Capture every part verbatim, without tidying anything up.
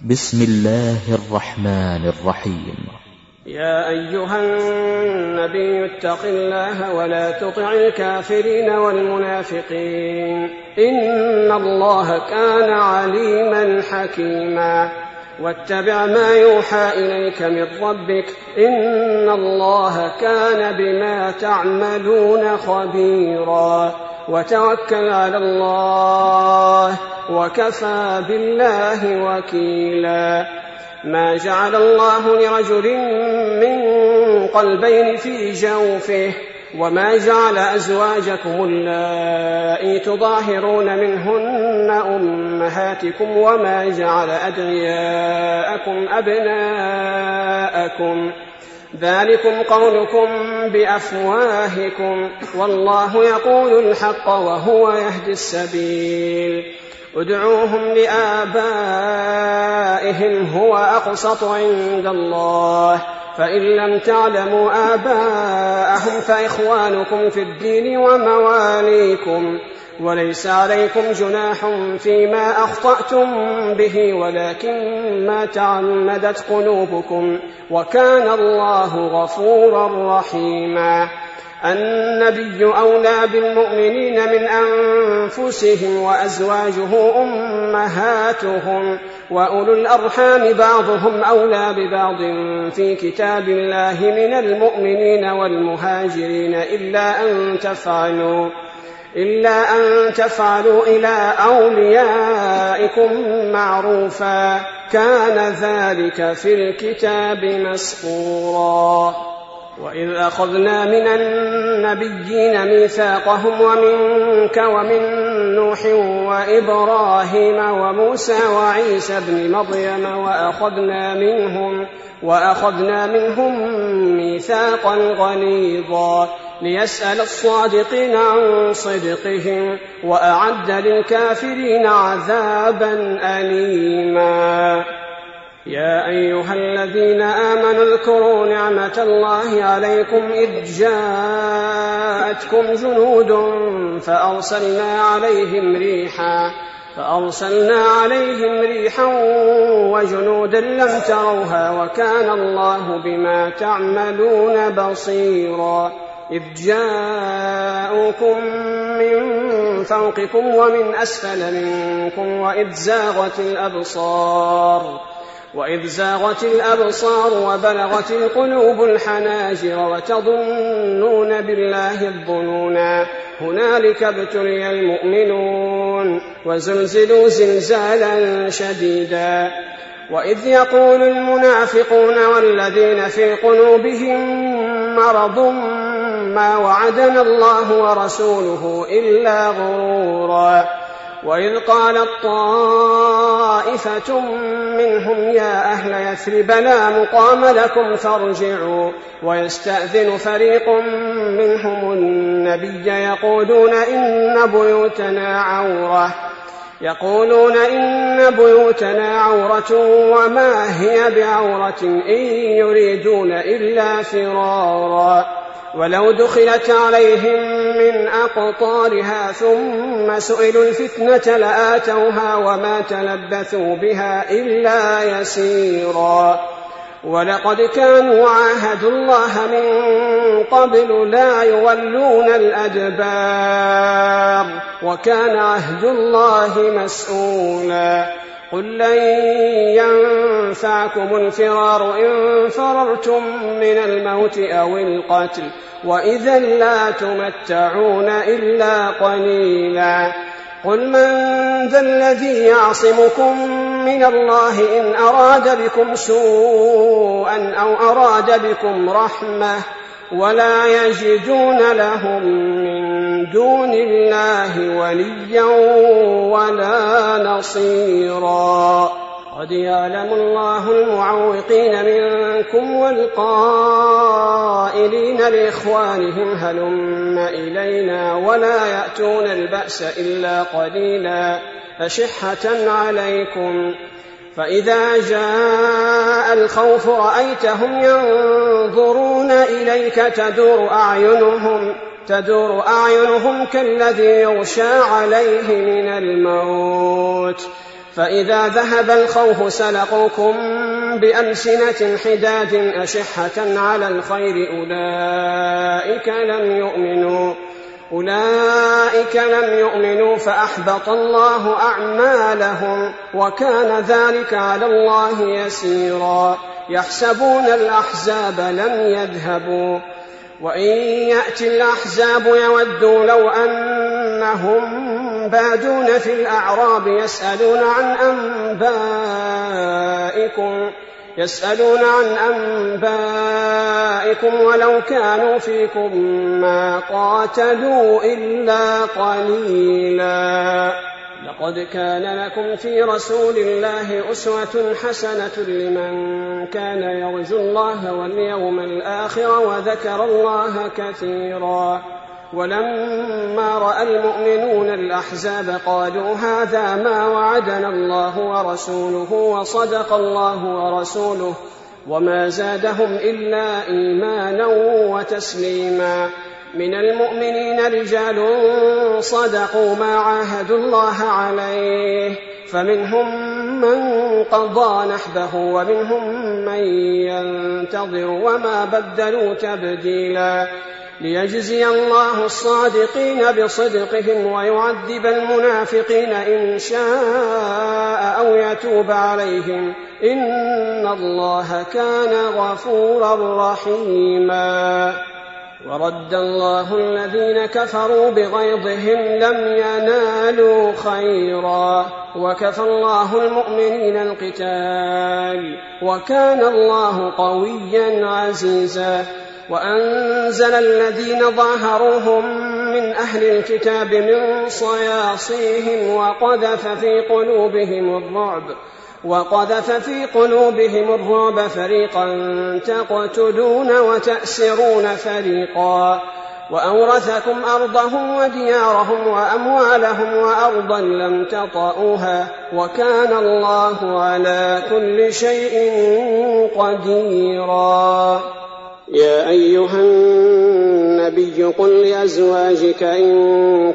بسم الله الرحمن الرحيم. يا أيها النبي اتق الله ولا تطع الكافرين والمنافقين إن الله كان عليما حكيما واتبع ما يوحى إليك من ربك إن الله كان بما تعملون خبيرا وتوكل على الله وكفى بالله وكيلا. ما جعل الله لرجل من قلبين في جوفه وما جعل أزواجكم اللائي تظاهرون منهن أمهاتكم وما جعل أدعياءكم أبناءكم ذلكم قولكم بأفواهكم والله يقول الحق وهو يهدي السبيل. ادعوهم لآبائهم هو أقسط عند الله فإن لم تعلموا آباءهم فإخوانكم في الدين ومواليكم وليس عليكم جناح فيما أخطأتم به ولكن ما تعمدت قلوبكم وكان الله غفورا رحيما. النبي أولى بالمؤمنين من أنفسهم وأزواجه أمهاتهم وأولو الأرحام بعضهم أولى ببعض في كتاب الله من المؤمنين والمهاجرين إلا أن تفعلوا إلا أن تفعلوا إلى أوليائكم معروفا كان ذلك في الكتاب مسطورا. وإذ أخذنا من النبيين ميثاقهم ومنك ومن نوح وإبراهيم وموسى وعيسى ابن مريم وأخذنا منهم وأخذنا منهم ميثاقا غليظا ليسأل الصادقين عن صدقهم وأعد للكافرين عذابا أليما. يا أيها الذين آمنوا اذكروا نعمة الله عليكم إذ جاءتكم جنود فأرسلنا عليهم ريحا فأرسلنا عليهم ريحا وجنودا لم تروها وكان الله بما تعملون بصيرا. إذ جاءوكم من فوقكم ومن أسفل منكم وإذ زاغت الأبصار وإذ زاغت الأبصار وبلغت القلوب الحناجر وتظنون بالله الظنونا هنالك ابتلي المؤمنون وزلزلوا زلزالا شديدا. وإذ يقول المنافقون والذين في قلوبهم مرض ما وعدنا الله ورسوله إلا غرورا. وإذ قالت طائفة منهم يا أهل يثرب لا مقام لكم فارجعوا ويستأذن فريق منهم النبي يقولون إن بيوتنا عورة يقولون إن بيوتنا عورة وما هي بعورة إن يريدون إلا فرارا ولو دخلت عليهم من أقطارها ثم سئلوا الفتنة لآتوها وما تلبثوا بها إلا يسيرا. ولقد كانوا عاهدوا الله من قبل لا يولون الأدبار وكان عهد الله مسؤولا. قل لن ينفعكم الفرار إن فررتم من الموت أو القتل وإذا لا تمتعون إلا قليلا. قل من ذا الذي يعصمكم من الله إن أراد بكم سوءا أو أراد بكم رحمة ولا يجدون لهم من دون الله وليا ولا نصيرا. قد يعلم الله المعوقين منكم والقائلين لإخوانهم هلم إلينا ولا يأتون البأس إلا قليلا أشحة عليكم. فإذا جاء الخوف رأيتهم ينظرون إليك تدور أعينهم تدور أعينهم كالذي يغشى عليه من الموت فإذا ذهب الخوف سلقوكم بألسنة حداد أشحة على الخير أولئك لم يؤمنوا أولئك لم يؤمنوا فأحبط الله أعمالهم وكان ذلك على الله يسيرا. يحسبون الأحزاب لم يذهبوا وإن يأتي الأحزاب يودوا لو أنهم بادون في الأعراب يسألون عن أنبائكم يسألون عن أنبائكم ولو كانوا فيكم ما قاتلوا إلا قليلا. لقد كان لكم في رسول الله أسوة حسنة لمن كان يرجو الله واليوم الآخر وذكر الله كثيرا. ولما رأى المؤمنون الأحزاب قالوا هذا ما وعدنا الله ورسوله وصدق الله ورسوله وما زادهم إلا إيمانا وتسليما. من المؤمنين رجال صدقوا ما عاهدوا الله عليه فمنهم من قضى نحبه ومنهم من ينتظر وما بدلوا تبديلا. ليجزي الله الصادقين بصدقهم ويعذب المنافقين إن شاء أو يتوب عليهم إن الله كان غفورا رحيما. ورد الله الذين كفروا بغيظهم لم ينالوا خيرا وكفى الله المؤمنين القتال وكان الله قويا عزيزا. وأنزل الذين ظاهروهم من أهل الكتاب من صياصيهم وقذف في قلوبهم الرعب وقذف في قلوبهم الرعب فريقا تقتلون وتأسرون فريقا. وأورثكم أرضهم وديارهم وأموالهم وأرضا لم تطئوها وكان الله على كل شيء قديرا. يا أيها النبي قل لأزواجك إن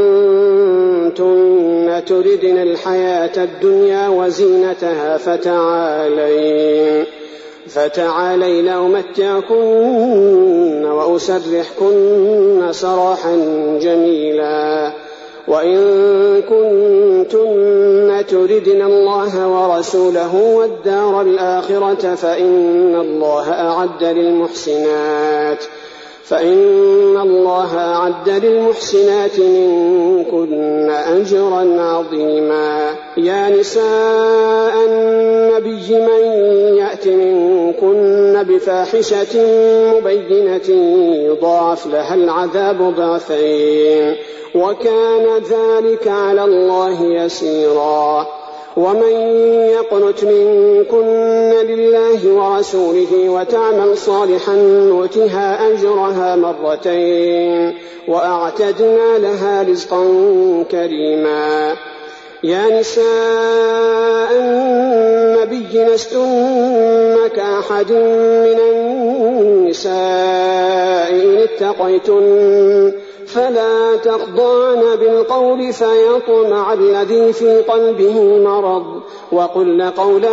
كنتن تردن الحياة الدنيا وزينتها فتعالين فتعالين أمتعكن وأسرحكن سراحا جميلا. وإن كنتن تردن الله ورسوله والدار الآخرة فإن الله أعد للمحسنات فإن الله أعد للمحسنات منكن أجرا عظيما. يا نساء النبي من يأت منكن بفاحشة مبينة يضاعف لها العذاب ضعفين وكان ذلك على الله يسيرا. ومن يقنت منكن لله ورسوله وتعمل صالحا نؤتها أجرها مرتين وأعتدنا لها رزقا كريما. يا نساء النبي لستن كأحد من النساء إن اتقيتن فلا تخضعن بالقول فيطمع الذي في قلبه مرض وقلن قولا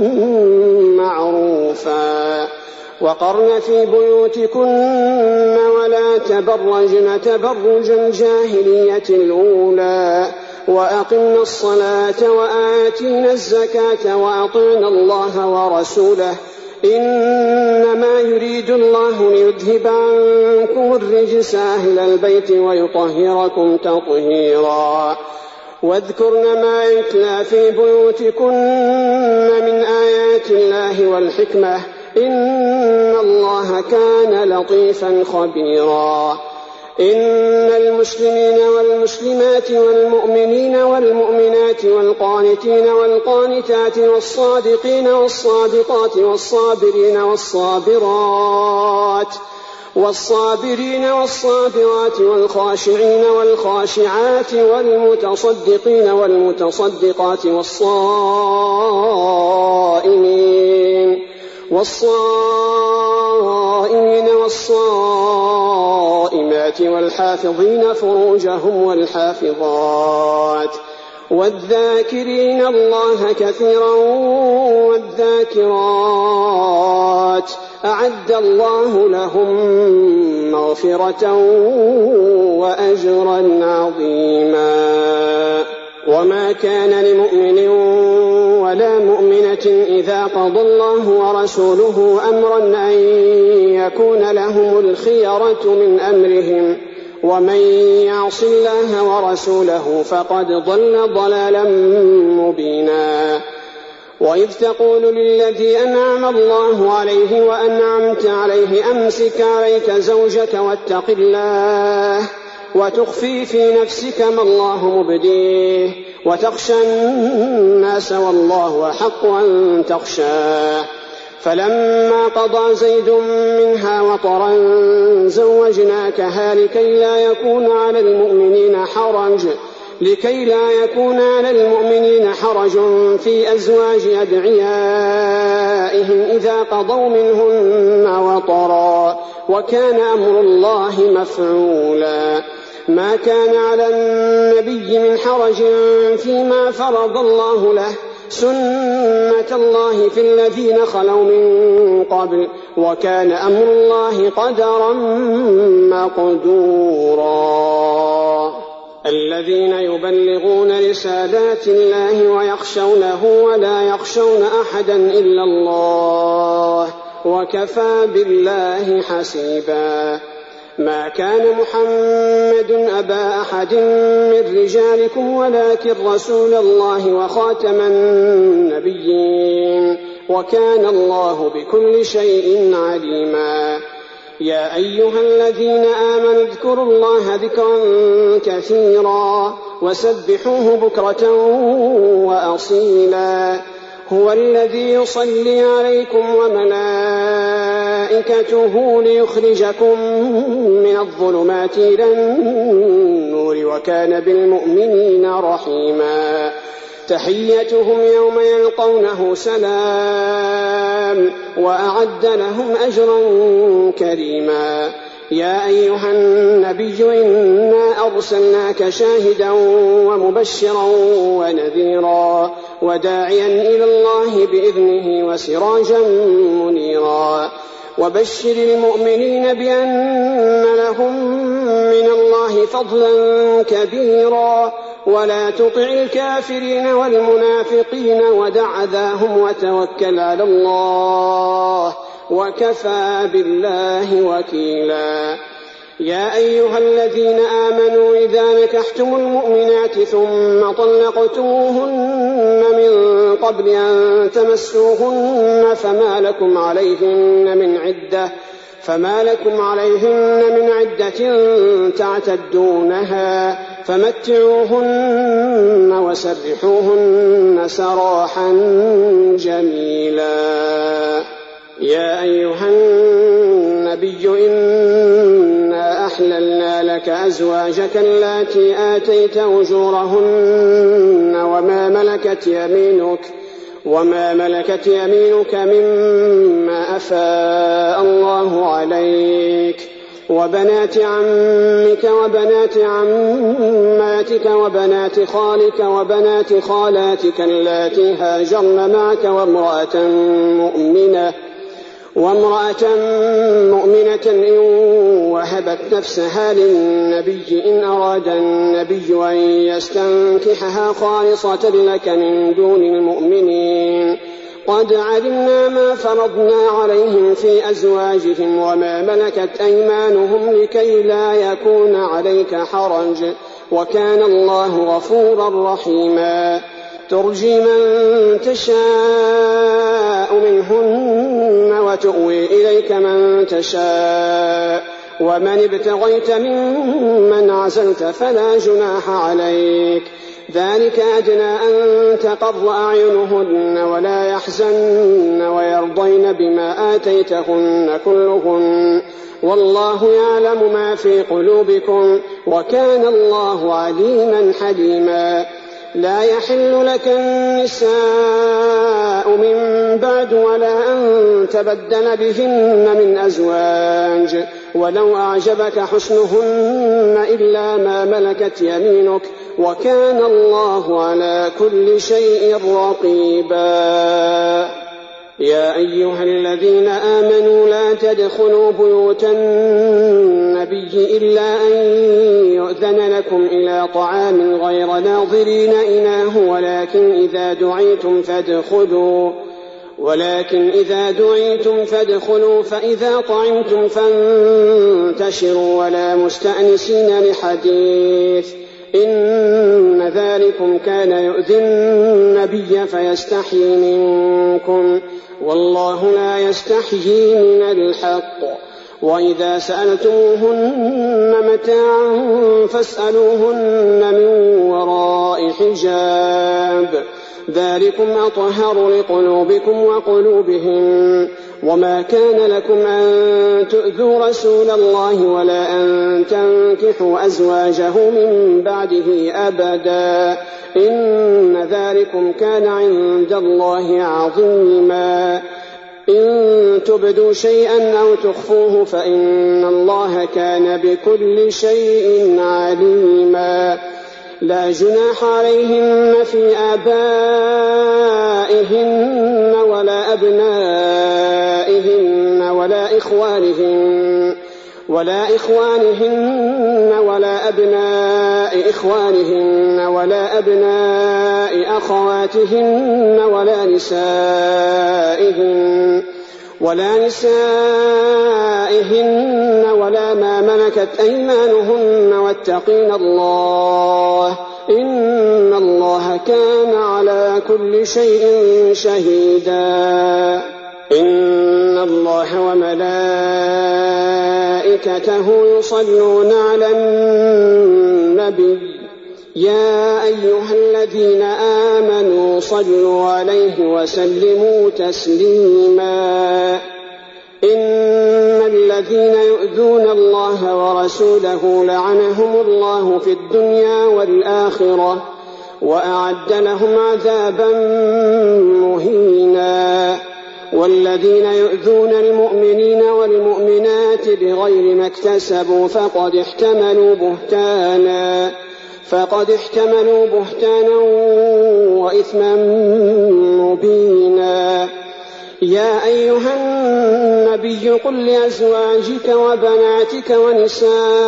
معروفا. وقرن في بيوتكن ولا تبرجن تبرج الجاهلية الأولى وأقمنا الصلاة وآتينا الزكاة وأطعنا الله ورسوله إنما يريد الله ليذهب عنكم الرجس أهل البيت ويطهركم تطهيرا. واذكرن ما يتلى في بيوتكن من آيات الله والحكمة إن الله كان لطيفا خبيرا. إن المسلمين والمسلمات والمؤمنين والمؤمنات والقانتين والقانتات والصادقين والصادقات والصابرين والصابرات والصابرين والصابرات والخاشعين والخاشعات والمتصدقين والمتصدقات والصائمين والصائمين والصائمات والحافظين فروجهم والحافظات والذاكرين الله كثيرا والذاكرات أعد الله لهم مغفرة وأجرا عظيما. وما كان لمؤمن ولا مؤمنة إذا قضى الله ورسوله أمرا أن يكون لهم الخيرة من أمرهم ومن يعص الله ورسوله فقد ضل ضلالا مبينا. وإذ تقول للذي أنعم الله عليه وأنعمت عليه أمسك عليك زوجك واتق الله وتخفي في نفسك ما الله مبديه وتخشى الناس والله أحق أن تخشاه. فلما قضى زيد منها وطرا زوجناكها لكي لا يكون على المؤمنين حرج لكي لا يكون على المؤمنين حرج في أزواج أدعيائهم إذا قضوا منهن وطرا وكان أمر الله مفعولا. ما كان على النبي من حرج فيما فرض الله له سنة الله في الذين خلوا من قبل وكان أمر الله قدرا مقدورا. الذين يبلغون رسالات الله ويخشونه ولا يخشون أحدا إلا الله وكفى بالله حسيبا. ما كان محمد أبا أحد من رجالكم ولكن رسول الله وخاتم النبيين وكان الله بكل شيء عليما. يا أيها الذين آمنوا اذكروا الله ذكرا كثيرا وسبحوه بكرة وأصيلا. هو الذي يصلي عليكم وملائكته ليخرجكم من الظلمات إلى النور وكان بالمؤمنين رحيما. تحيتهم يوم يلقونه سلام وأعد لهم أجرا كريما. يا أيها النبي إنا أرسلناك شاهدا ومبشرا ونذيرا وداعيا إلى الله بإذنه وسراجا منيرا. وبشر المؤمنين بأن لهم من الله فضلا كبيرا ولا تطع الكافرين والمنافقين ودع أذاهم وتوكل على الله وكفى بالله وكيلا. يا أيها الذين آمنوا إذا نكحتم المؤمنات ثم طلقتموهن من قبل أن تمسوهن فما لكم عليهن من عدة فما لكم عليهن من عدة تعتدونها فمتعوهن وسرحوهن سراحا جميلا. يا أيها النبي إنا أحللنا لك أزواجك اللاتي آتيت أجورهن وما ملكت يمينك وما ملكت يمينك مما أفاء الله عليك وبنات عمك وبنات عماتك وبنات خالك وبنات خالاتك اللاتي هاجرن معك وامرأة مؤمنة وامرأة مؤمنة إن وهبت نفسها للنبي إن أراد النبي أن يستنكحها خالصة لك من دون المؤمنين. قد علمنا ما فرضنا عليهم في أزواجهم وما ملكت أيمانهم لكي لا يكون عليك حرج وكان الله غفورا رحيما. ترجي من تشاء منهن وتؤوي إليك من تشاء ومن ابتغيت ممن عزلت فلا جناح عليك. ذلك أدنى أن تقر أعينهن ولا يحزن ويرضين بما آتيتهن كلهن والله يعلم ما في قلوبكم وكان الله عليما حليما. لا يحل لك النساء من بعد ولا أن تبدل بهن من أزواج ولو أعجبك حسنهن إلا ما ملكت يمينك وكان الله على كل شيء رقيبا. يا أيها الذين آمنوا لا تدخلوا بيوت النبي إلا أن يؤذن لكم إلى طعام غير ناظرين إناه ولكن إذا دعيتم فادخلوا ولكن إذا دعيتم فادخلوا فإذا طعمتم فانتشروا ولا مستأنسين لحديث إن ذلكم كان يؤذي النبي فيستحيي منكم والله لا يستحيي من الحق. وإذا سألتموهن متاعا فاسألوهن من وراء حجاب ذلكم أطهر لقلوبكم وقلوبهم. وما كان لكم أن تؤذوا رسول الله ولا أن تنكحوا أزواجه من بعده أبدا إن ذلكم كان عند الله عظيما. إن تبدوا شيئا أو تخفوه فإن الله كان بكل شيء عليما. لا جناح عليهن في آبائهن ولا أبنائهن ولا إخوانهن ولا إخوانهن ولا أبناء إخوانهن ولا أبناء أخواتهن ولا نسائهن ولا نسائهن ولا ما ملكت أيمانهن واتقين الله إن الله كان على كل شيء شهيدا. إن الله وملائكته يصلون على النبي يا أيها الذين آمنوا صلوا عليه وسلموا تسليما. إن الذين يؤذون الله ورسوله لعنهم الله في الدنيا والآخرة وأعد لهم عذابا مهينا. والذين يؤذون المؤمنين والمؤمنات بغير ما اكتسبوا فقد احتملوا بهتانا فقد احتملوا بهتانا وإثما مبينا. يا أيها النبي قل لأزواجك وبناتك ونساء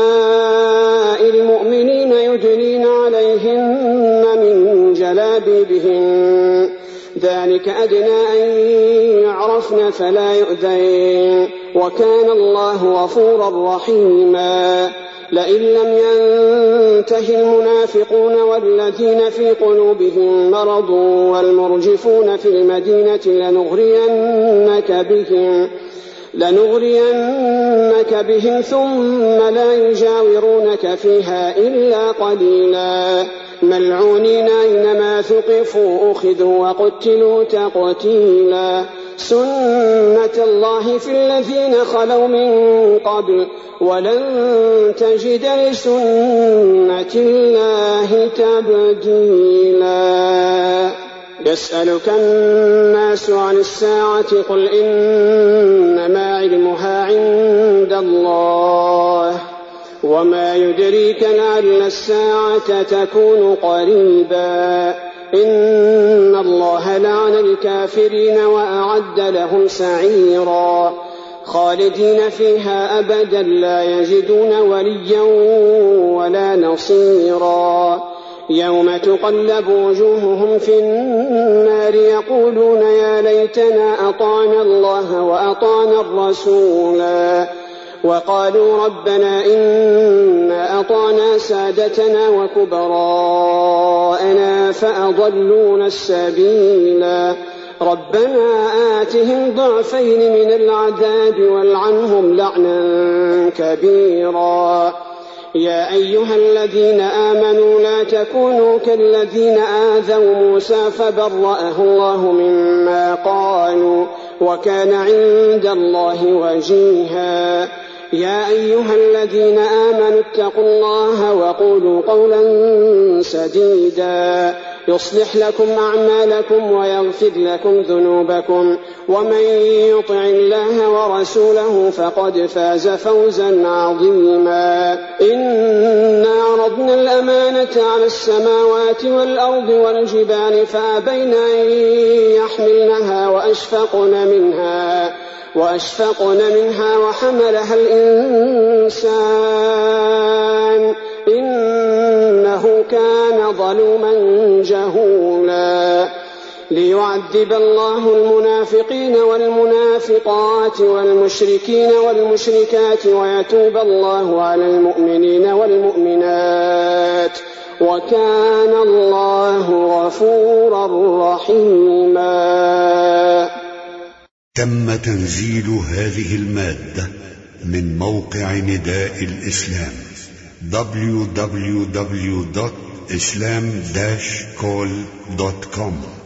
المؤمنين يدنين عليهن من جلابيبهن ذلك أدنى أن يعرفن فلا يؤذين وكان الله غفورا رحيما. لئن لم ينته المنافقون والذين في قلوبهم مرض والمرجفون في المدينة لنغرينك بهم لنغرينك بهم ثم لا يجاورونك فيها إلا قليلا ملعونين أينما ثقفوا أخذوا وقتلوا تقتيلا. سنة الله في الذين خلوا من قبل ولن تجد لسنة الله تبديلا. يسألك الناس عن الساعة قل إنما علمها عند الله وما يدريك لعل الساعة تكون قريبا. إن الله لعن الكافرين وأعد لهم سعيرا خالدين فيها أبدا لا يجدون وليا ولا نصيرا. يوم تقلب وجوههم في النار يقولون يا ليتنا أطعنا الله وأطعنا الرسولا وقالوا ربنا إنا أطعنا سادتنا وكبراءنا فأضلونا السبيلا. ربنا آتهم ضعفين من العذاب والعنهم لعنا كبيرا. يا أيها الذين آمنوا لا تكونوا كالذين آذوا موسى فبرأه الله مما قالوا وكان عند الله وجيها. يا أيها الذين آمنوا اتقوا الله وقولوا قولا سديدا يصلح لكم أعمالكم ويغفر لكم ذنوبكم ومن يطع الله ورسوله فقد فاز فوزا عظيما. إنا عرضنا الأمانة على السماوات والأرض والجبال فأبين أن يحملنها وأشفقن منها وأشفقن منها وحملها الإنسان إنه كان ظلوما جهولا. ليعذب الله المنافقين والمنافقات والمشركين والمشركات ويتوب الله على المؤمنين والمؤمنات وكان الله غفورا رحيما. تم تنزيل هذه المادة من موقع نداء الإسلام دبليو دبليو دبليو دوت إسلام داش كول دوت كوم.